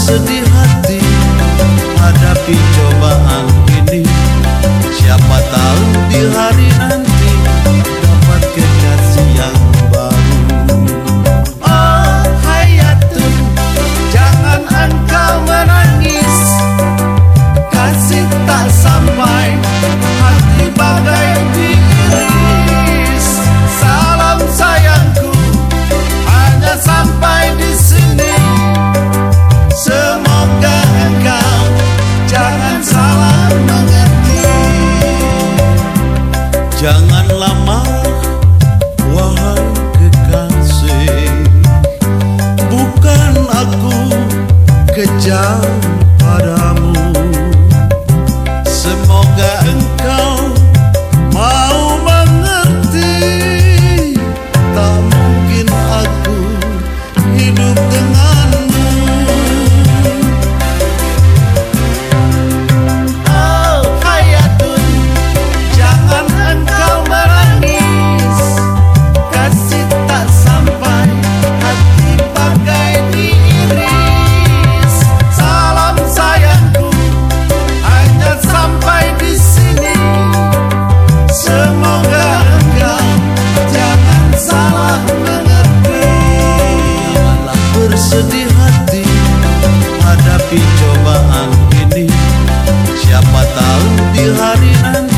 bersedih hati hadapi cobaan ini. Siapa tahu di hari nanti dapat kekasih yang baru. Oh hayatun, jangan engkau menangis. Kasih tak sampai, hati bagai diiris. Salam sayangku hanya sampai di sini. Semoga engkau jangan salah mengerti. Janganlah marah wahai kekasih, bukan aku kejam padamu. Semoga engkau mau mengerti, tak mungkin aku hidup denganmu. Oh hayatun, jangan engkau menangis. Kasih tak sampai, hati bagai diiris. Salam sayangku hanya sampai di sini. Semoga engkau jangan salah mengerti. Janganlah bersedih hati hadapi cobaan ini. Siapa tahu di hari nanti